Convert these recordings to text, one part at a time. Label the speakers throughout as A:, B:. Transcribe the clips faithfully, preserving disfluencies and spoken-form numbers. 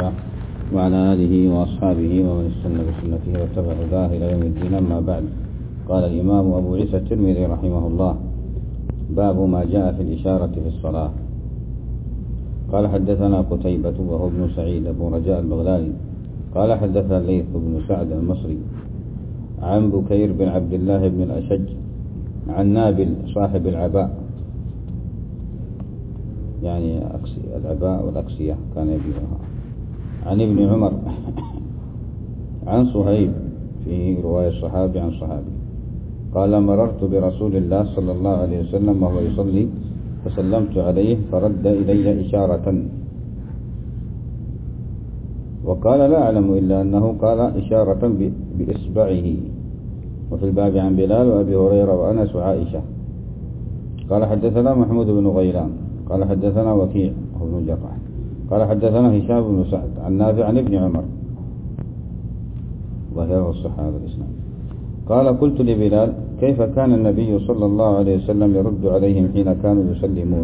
A: الله وعلى آله وأصحابه ومن استنى بسنته واتبع هداه إلى يوم الدين. أما بعد، قال الإمام أبو عيسى الترمذي رحمه الله: باب ما جاء في الإشارة في الصلاة. قال حدثنا قتيبة وهو ابن سعيد أبو رجاء البغلاني قال حدثنا الليث بن سعد المصري عن بكير بن عبد الله بن الأشج عن نابل صاحب العباء، يعني العباء والأكسية كان يبيعها، عن ابن عمر عن صهيب في رواية صحابي عن صحابي قال: مررت برسول الله صلى الله عليه وسلم وهو يصلي فسلمت عليه فرد إلي إشارة، وقال: لا أعلم إلا أنه قال إشارة بإصبعه. وفي الباب عن بلال وأبي هريرة وأنس وعائشة. قال حدثنا محمود بن غيلان قال حدثنا وكيع بن الجراح قال حدثنا هشام بن سعد عن نافع عن ابن عمر ظاهره الصحة هذا الإسلام. قال: قلت لبلال: كيف كان النبي صلى الله عليه وسلم يرد عليهم حين كانوا يسلمون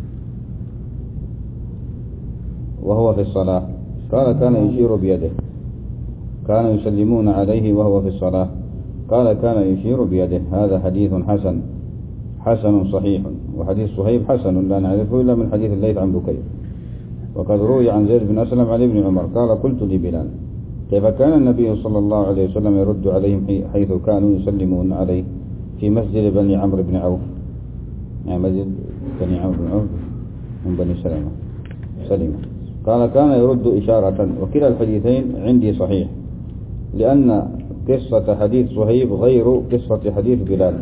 A: وهو في الصلاة؟ قال: كان يشير بيده. كان يسلمون عليه وهو في الصلاة؟ قال: كان يشير بيده. هذا حديث حسن حسن صحيح. وحديث صهيب حسن لا نعرفه إلا من حديث الليث عن بكير. وقد روي عن زيد بن أسلم عن ابن عمر قال: قلت لبلال: كيف كان النبي صلى الله عليه وسلم يرد عليهم حيث كانوا يسلمون عليه في مسجد بني عمرو بن عوف، يعني مسجد بني عمرو بن عوف من بني سلمة سلمة قال: كان يرد إشارة. وكلا الحديثين عندي صحيح، لأن قصة حديث صهيب غير قصة حديث بلال.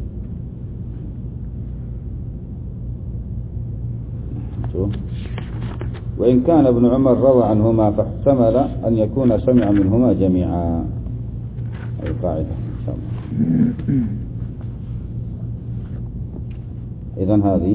A: وإن كان ابن عمر روى عنهما فاحتمل أن يكون سمع منهما جميعا. القاعدة إن شاء الله. إذن هذه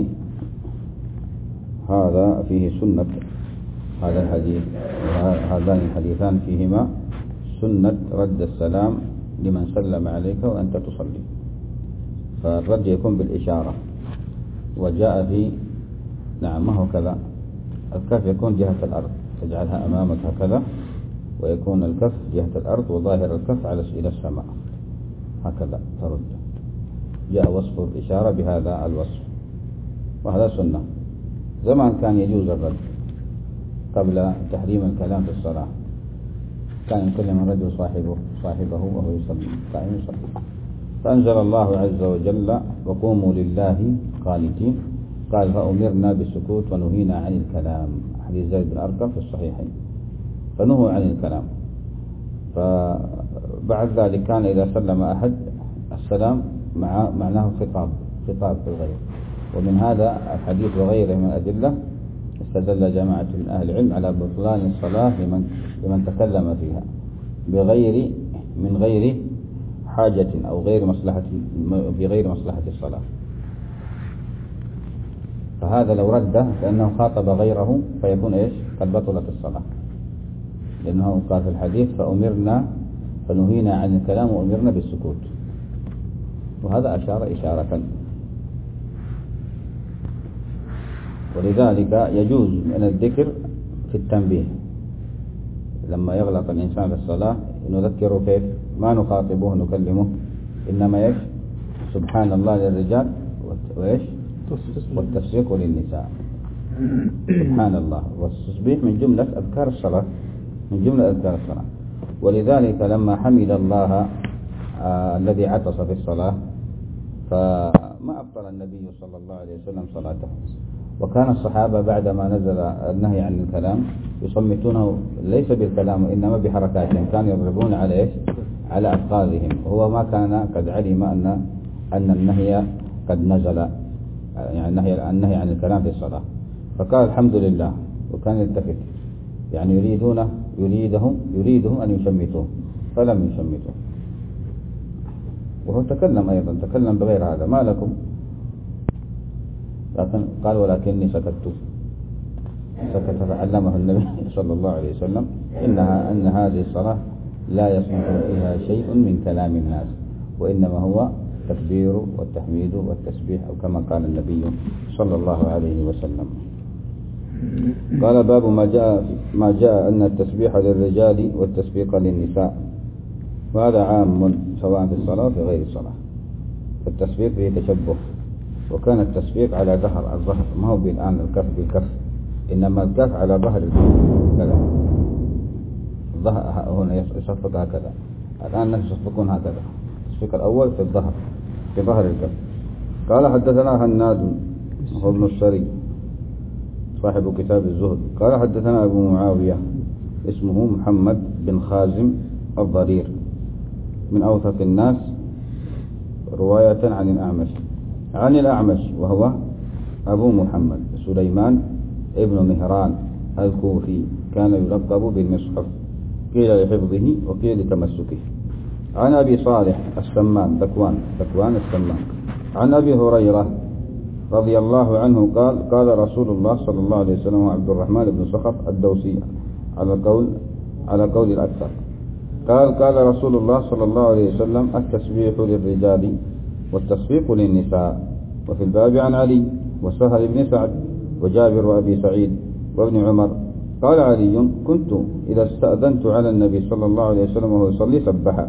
A: هذا فيه سنة هذا الحديث، هذان الحديثان فيهما سنة رد السلام لمن سلم عليك وأنت تصلي، فالرد يكون بالإشارة. وجاء في نعم ما هو كذا، الكف يكون جهة الأرض، تجعلها أمامك هكذا، ويكون الكف جهة الأرض وظاهر الكف على إلى السماء هكذا ترد. جاء وصف الإشارة بهذا الوصف، وهذا سنة. زمان كان يجوز الرد قبل تحريم الكلام في الصلاة، كان يكلم الرجل صاحبه صاحبه وهو يصلي قائم يصلي. فأنزل الله عز وجل: وقوموا لله قانتين. قال: فأمرنا بالسكوت ونهينا عن الكلام. حديث زيد بن أرقم في الصحيحين. فنهوا عن الكلام. فبعد ذلك كان إذا سلم أحد السلام مع معناه خطاب خطاب في الغير. ومن هذا الحديث وغيره من الأدلة استدل جماعة من أهل العلم على بطلان الصلاة لمن لمن تكلم فيها بغير من غير حاجة أو غير مصلحة بغير مصلحة الصلاة. فهذا لو رده فإنه خاطب غيره فيكون إيش؟ قد بطلت الصلاة، لأنه قال في الحديث: فأمرنا فنهينا عن الكلام وأمرنا بالسكوت. وهذا أشار إشارة. ولذلك يجوز من الذكر في التنبيه لما يغلط الإنسان في الصلاة نذكره كيف؟ ما نخاطبه نكلمه، إنما إيش؟ سبحان الله للرجال وإيش؟ والتسبيح للنساء. سبحان الله والتسبيح من جملة أذكار الصلاة من جملة أذكار الصلاة. ولذلك لما حمد الله آه الذي عطس في الصلاة فما أبطل النبي صلى الله عليه وسلم صلاته. وكان الصحابة بعدما نزل النهي عن الكلام يصمتونه ليس بالكلام وإنما بحركاتهم، كانوا يضربون على إيش؟ على أفخاذهم. هو ما كان قد علم أن أن النهي قد نزل، يعني النهي النهي عن الكلام في الصلاة. فقال: الحمد لله. وكان يلتفت، يعني يريدونه يريدهم يريدهم أن يشمتوه فلم يشمتوه. وهو تكلم أيضا تكلم بغير هذا: ما لكم؟ لكن قال: ولكني سكت سكت فعلمه النبي صلى الله عليه وسلم إنها أن هذه الصلاة لا يصلح فيها شيء من كلام الناس، وإنما هو التكبير والتحميد والتسبيح، أو كما قال النبي صلى الله عليه وسلم. قال باب ما جاء ما جاء أن التسبيح للرجال والتسبيق للنساء، وهذا عام سواء في الصلاة وفي غير الصلاة. التسبيق فيه تشبه، وكان التسبيق على ظهر الظهر، ما هو الآن الكف بالكف، إنما الكف على ظهر كذا، الظهر هنا يصفق هكذا، الآن الناس يصفقون هكذا. التسبيق الأول في الظهر، في ظهر الكف. قال حدثنا هناد هو ابن السري صاحب كتاب الزهد. قال حدثنا أبو معاوية اسمه محمد بن خازم الضرير، من أوثق الناس رواية عن الأعمش عن الأعمش وهو أبو محمد سليمان ابن مهران الكوفي، كان يلقب بالمصحف، قيل لحفظه وقيل لتمسكه. عن أبي صالح السمان ذكوان ذكوان السمان عن أبي هريرة رضي الله عنه قال قال رسول الله صلى الله عليه وسلم وعبد الرحمن بن صخر الدوسي على قول على قول الأكثر، قال قال رسول الله صلى الله عليه وسلم التسبيح للرجال والتصفيق للنساء. وفي الباب عن علي وسهل بن سعد وجابر وأبي سعيد وابن عمر. قال علي كنت إذا استأذنت على النبي صلى الله عليه وسلم وهو يصلي سبح.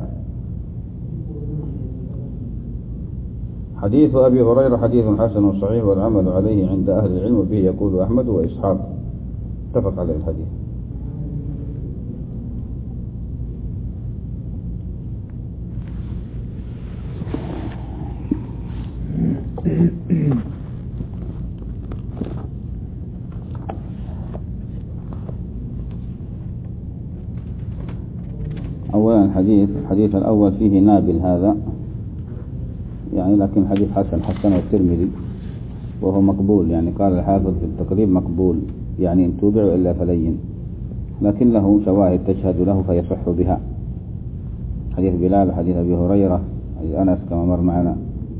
A: حديث أبي هريرة حديث حسن صحيح والعمل عليه عند أهل العلم، به يقول أحمد وإسحاق، اتفق عليه الحديث. أولا الحديث الحديث الأول فيه نابل هذا يعني، لكن حديث حسن حسن الترمذي وهو مقبول، يعني قال الحافظ في التقريب مقبول، يعني إن توبع إلا فلين، لكن له شواهد تشهد له فيصح بها. حديث بلال وحديث أبي هريرة حديث أنس كما مر معنا.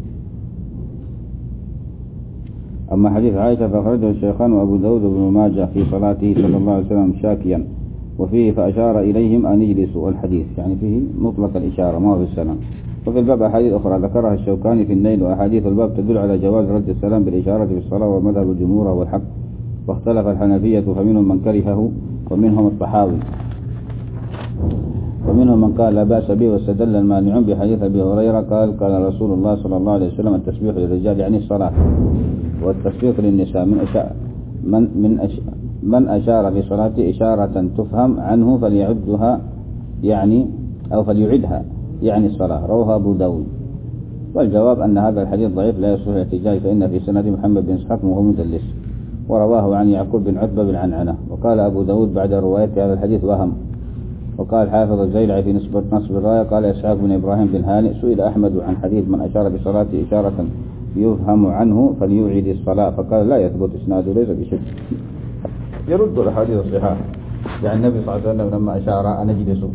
A: أما حديث عائشة فأخرجه الشيخان وأبو داود وابن ماجه في صلاته صلى الله عليه وسلم شاكيا، وفيه فأشار إليهم أن يجلسوا، الحديث يعني فيه مطلق الإشارة ما هو في السلام. وفي الباب أحاديث أخرى ذكرها الشوكاني في النيل، وأحاديث الباب تدل على جواز رد السلام بالإشارة في الصلاة، ومذهب الجمهور هو الحق، واختلف الحنفية فمنهم من كرهه ومنهم الطحاوي، ومنهم من قال لا بأس به، واستدل المانعون بحديث أبي هريرة قال قال رسول الله صلى الله عليه وسلم التسبيح للرجال يعني الصلاة، والتسبيح للنساء من أشار من من أشار من أشار في صلاته إشارة تفهم عنه فليعدها يعني أو فليعدها يعني الصلاة، رواه أبو داود. والجواب أن هذا الحديث ضعيف لا يصح الاحتجاج، فإن في سند محمد بن إسحاق وهو مدلس، ورواه عن يعقوب بن عتبة بالعنعنة. وقال أبو داود بعد رواية هذا الحديث وهم. وقال حافظ الزيلعي في نسبة نصب الراية قال إسحاق بن إبراهيم بن هانئ سئل أحمد عن حديث من أشار بصلاته إشارة يفهم عنه فليعيد الصلاة، فقال لا يثبت إسناده ليس بشك، يرد الحديث الصحاح. يعني النبي صلى الله عليه وسلم لما أشار أن اجلسوا،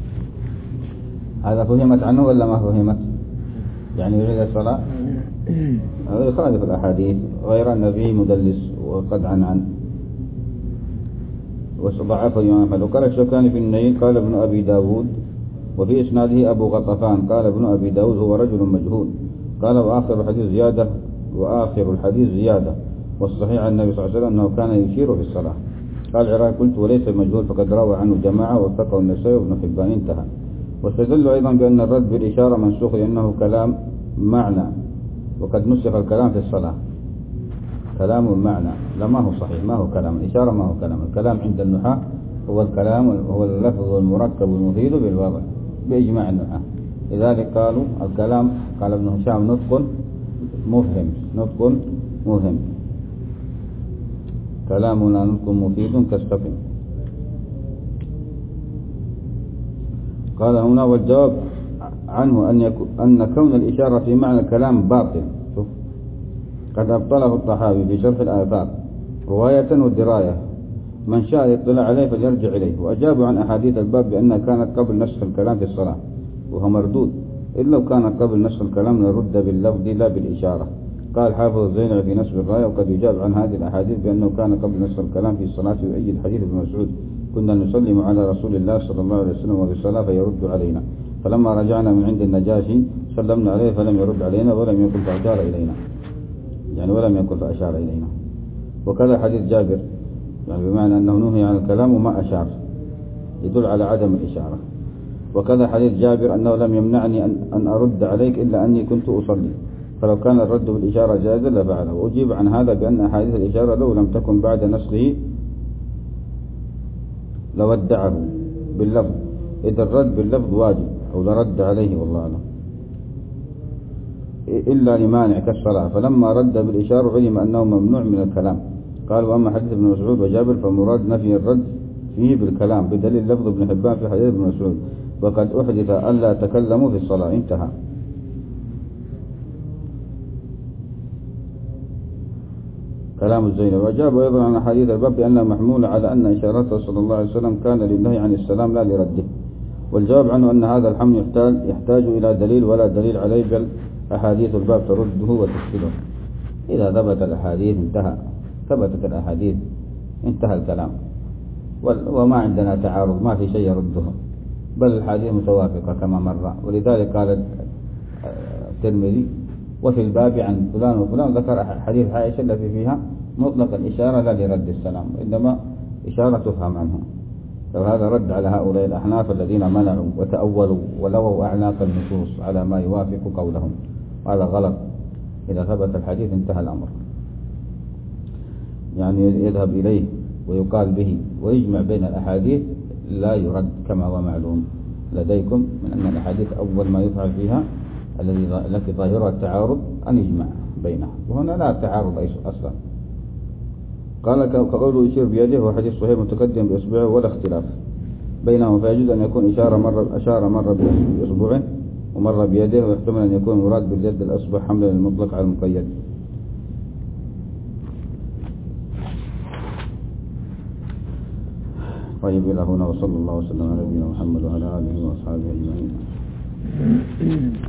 A: هذا فهمت عنه ولا ما فهمت؟ يعني يعيد الصلاة، هذا يخالف الأحاديث، غير النبي مدلس وقد عن عن وضعفه الإمام أحمد. وقال الشوكاني في النيل قال ابن أبي داود وفي إسناده أبو غطفان قال ابن أبي داود هو رجل مجهول. قال وآخر الحديث زيادة وآخر الحديث زيادة والصحيح عن النبي صلى الله عليه وسلم أنه كان يشير في الصلاة. قال العراقي قلت وليس مجهول فقد روى عنه جماعة وثقه النسائي وابن حبان انتهى. واستدل أيضا بأن الرد بالإشارة منسوخ لأنه كلام معنى، وقد نسخ الكلام في الصلاة كلام معنى، لا ما هو صحيح، ما هو كلام الإشارة، ما هو كلام الكلام عند النحاة هو الكلام هو اللفظ المركب المفيد بالوضع بإجماع النحاة. لذلك قالوا الكلام قال ابن هشام نطق مفهم، نطق مفهم، كلامنا نطق مفيد كالسفن. قال هنا والجواب عنه أن, يكون أن كون الإشارة في معنى الكلام باطل، شوف قد أبطله الطحاوي في شرح الآثار رواية والدراية، من شاء يطلع عليه فليرجع إليه. وأجابوا عن أحاديث الباب بأنها كانت قبل نسخ الكلام في الصلاة وهو مردود، إلا لو كانت قبل نسخ الكلام لرد باللفظ لا بالإشارة. قال حافظ الزينعي في نسب الراية وقد يجاب عن هذه الأحاديث بأنه كان قبل نسخ الكلام في الصلاة، ويؤيد حديث ابن مسعود كنا نسلم على رسول الله صلى الله عليه وسلم وفي الصلاة فيرد علينا، فلما رجعنا من عند النجاشي سلمنا عليه فلم يرد علينا ولم يكن فأشار إلينا، يعني ولم يكن فأشار إلينا. وكذا حديث جابر يعني بمعنى أنه نهي عن الكلام وما أشار، يدل على عدم الإشارة. وكذا حديث جابر أنه لم يمنعني أن, أن أرد عليك إلا أني كنت أصلي، فلو كان الرد بالإشارة جائزا لفعله. وأجيب عن هذا بأن أحاديث الإشارة لو لم تكن بعد نسخه لودعه باللفظ، إذا الرد باللفظ واجب أو لرد عليه والله أعلم، إلا لمانع كالصلاة، فلما رد بالإشارة علم أنه ممنوع من الكلام. قال وأما حديث ابن مسعود وجابر فمراد نفي الرد فيه بالكلام بدليل لفظ ابن حبان في حديث ابن مسعود وقد أحدث ألا تكلموا في الصلاة، انتهى. كلام الزينب. وجاب أيضا عن حديث الباب بأنه محمول على أن إشارته صلى الله عليه وسلم كان للنهي عن السلام لا لرده، والجواب عنه أن هذا الحمل يحتاج, يحتاج إلى دليل ولا دليل عليه، بل أحاديث الباب ترده وتفسده. إذا ثبت الأحاديث انتهى، ثبتت الأحاديث انتهى الكلام، وما عندنا تعارض، ما في شيء يرده، بل الحديث متوافقة كما مر. ولذلك قال الترمذي وفي الباب عن فلان وفلان ذكر حديث عائشة التي فيها مطلق الإشارة لا لرد السلام، إنما إشارة تفهم عنه. فهذا رد على هؤلاء الأحناف الذين منعوا وتأولوا ولووا أعناق النصوص على ما يوافق قولهم، هذا غلط. إذا ثبت الحديث انتهى الأمر، يعني يذهب إليه ويقال به ويجمع بين الأحاديث لا يرد كما هو معلوم لديكم من أن الأحاديث أول ما يفعل فيها التي ظاهرها التعارض أن يجمع بينها، وهنا لا تعارض أصلا. قال كقوله يشير بيده وحديث صحيح متقدم بإصبعه ولا اختلاف بينهم، فيجوز أن يكون إشارة مرة أشار مرة بإصبعه ومرة بيده، ويحتمل أن يكون مراد باليد الأصبع حملا المطلق على المقيد. طيب إلى هنا، وصلى الله وسلم على نبينا محمد وعلى آله وأصحابه أجمعين.